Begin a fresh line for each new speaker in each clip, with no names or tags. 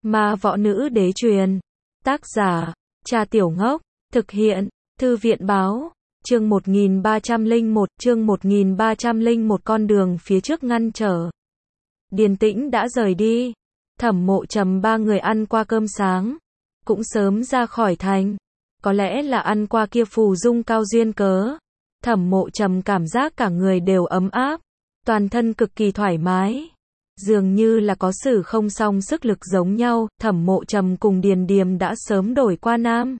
Ma võ nữ đế truyền. Tác giả, Cha Tiểu Ngốc. Thực hiện, Thư viện báo. Chương 1301, chương 1301 con đường phía trước ngăn trở. Điền Tĩnh đã rời đi. Thẩm Mộ Trầm ba người ăn qua cơm sáng. Cũng sớm ra khỏi thành. Có lẽ là ăn qua kia phù dung cao duyên cớ. Thẩm Mộ Trầm cảm giác cả người đều ấm áp. Toàn thân cực kỳ thoải mái. Dường như là có sự không song sức lực giống nhau. Thẩm Mộ Trầm cùng Điền Điềm đã sớm đổi qua Nam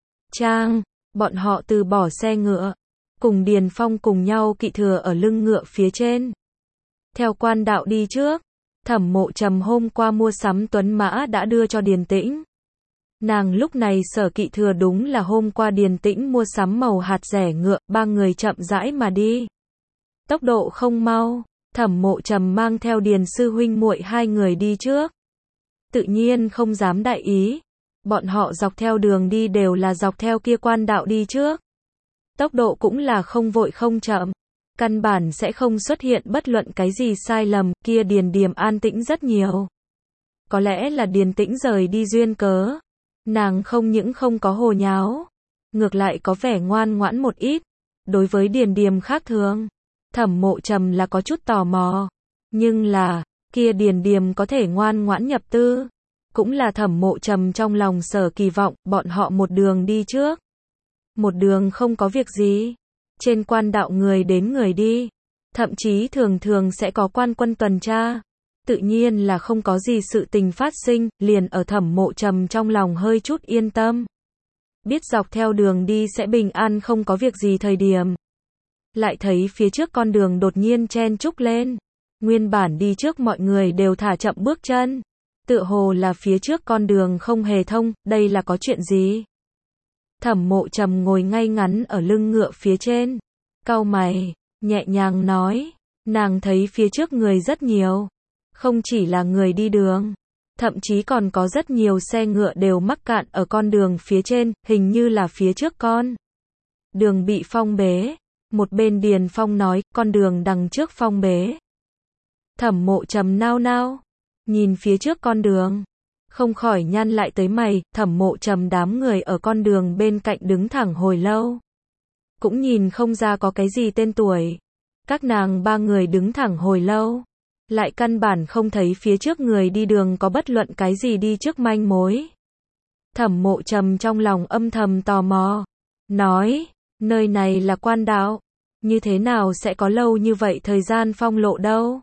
Trang. Bọn họ từ bỏ xe ngựa. Cùng Điền Phong cùng nhau kỵ thừa ở lưng ngựa phía trên. Theo quan đạo đi trước. Thẩm Mộ Trầm hôm qua mua sắm tuấn mã đã đưa cho Điền Tĩnh. Nàng lúc này sở kỵ thừa đúng là hôm qua Điền Tĩnh mua sắm màu hạt rẻ ngựa, ba người chậm rãi mà đi. Tốc độ không mau, Thẩm Mộ Trầm mang theo Điền sư huynh muội hai người đi trước. Tự nhiên không dám đại ý, bọn họ dọc theo đường đi đều là dọc theo kia quan đạo đi trước. Tốc độ cũng là không vội không chậm, căn bản sẽ không xuất hiện bất luận cái gì sai lầm, kia Điền Điềm an tĩnh rất nhiều. Có lẽ là Điền Tĩnh rời đi duyên cớ. Nàng không những không có hồ nháo, ngược lại có vẻ ngoan ngoãn một ít. Đối với Điền Điềm khác thường, Thẩm Mộ Trầm là có chút tò mò. Nhưng là, kia Điền Điềm có thể ngoan ngoãn nhập tư, cũng là Thẩm Mộ Trầm trong lòng sở kỳ vọng. Bọn họ một đường đi trước. Một đường không có việc gì. Trên quan đạo người đến người đi. Thậm chí thường thường sẽ có quan quân tuần tra. Tự nhiên là không có gì sự tình phát sinh, liền ở Thẩm Mộ Trầm trong lòng hơi chút yên tâm. Biết dọc theo đường đi sẽ bình an không có việc gì thời điểm. Lại thấy phía trước con đường đột nhiên chen chúc lên. Nguyên bản đi trước mọi người đều thả chậm bước chân. Tựa hồ là phía trước con đường không hề thông, đây là có chuyện gì? Thẩm Mộ Trầm ngồi ngay ngắn ở lưng ngựa phía trên. Cau mày, nhẹ nhàng nói, nàng thấy phía trước người rất nhiều. Không chỉ là người đi đường, thậm chí còn có rất nhiều xe ngựa đều mắc cạn ở con đường phía trên, hình như là phía trước con đường bị phong bế. Một bên Điền Phong nói, con đường đằng trước phong bế. Thẩm Mộ Trầm nao nao, nhìn phía trước con đường, không khỏi nhăn lại tới mày. Thẩm Mộ Trầm đám người ở con đường bên cạnh đứng thẳng hồi lâu, cũng nhìn không ra có cái gì tên tuổi. Các nàng ba người đứng thẳng hồi lâu, lại căn bản không thấy phía trước người đi đường có bất luận cái gì đi trước manh mối. Thẩm Mộ Trầm trong lòng âm thầm tò mò, nói, nơi này là quan đạo, như thế nào sẽ có lâu như vậy thời gian phong lộ đâu?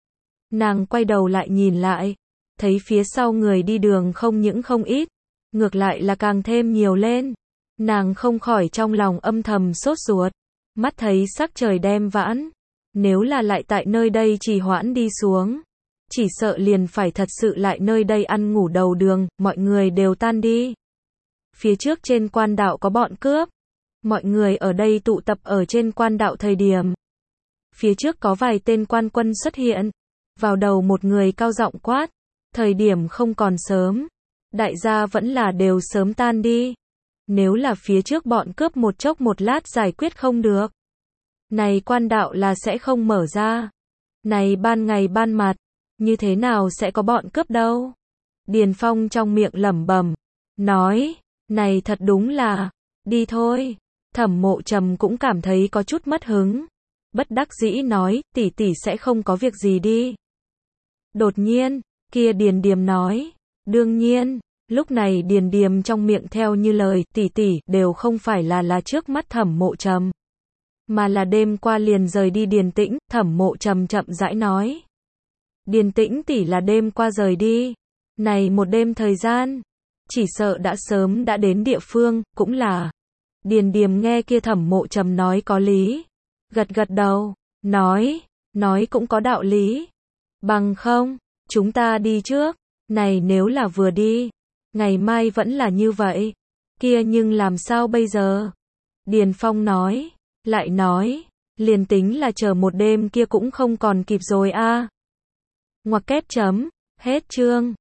Nàng quay đầu lại nhìn lại, thấy phía sau người đi đường không những không ít, ngược lại là càng thêm nhiều lên. Nàng không khỏi trong lòng âm thầm sốt ruột, mắt thấy sắc trời đem vãn. Nếu là lại tại nơi đây trì hoãn đi xuống, chỉ sợ liền phải thật sự lại nơi đây ăn ngủ đầu đường. Mọi người đều tan đi. Phía trước trên quan đạo có bọn cướp. Mọi người ở đây tụ tập ở trên quan đạo thời điểm, phía trước có vài tên quan quân xuất hiện. Vào đầu một người cao giọng quát, thời điểm không còn sớm, đại gia vẫn là đều sớm tan đi. Nếu là phía trước bọn cướp một chốc một lát giải quyết không được, này quan đạo là sẽ không mở ra. Này ban ngày ban mặt, như thế nào sẽ có bọn cướp đâu? Điền Phong trong miệng lẩm bẩm, nói, này thật đúng là, đi thôi. Thẩm Mộ Trầm cũng cảm thấy có chút mất hứng. Bất đắc dĩ nói, tỷ tỷ sẽ không có việc gì đi. Đột nhiên, kia Điền Điềm nói, đương nhiên. Lúc này Điền Điềm trong miệng theo như lời tỷ tỷ đều không phải là trước mắt Thẩm Mộ Trầm, mà là đêm qua liền rời đi Điền Tĩnh. Thẩm Mộ Trầm chậm rãi nói, Điền Tĩnh tỷ là đêm qua rời đi. Này một đêm thời gian, chỉ sợ đã sớm đã đến địa phương. Cũng là. Điền Điềm nghe kia Thẩm Mộ Trầm nói có lý, gật gật đầu, nói cũng có đạo lý. Bằng không, chúng ta đi trước. Này nếu là vừa đi, ngày mai vẫn là như vậy, kia nhưng làm sao bây giờ? Điền Phong nói, lại nói, liền tính là chờ một đêm kia cũng không còn kịp rồi a. Ngoặc kép chấm, hết chương.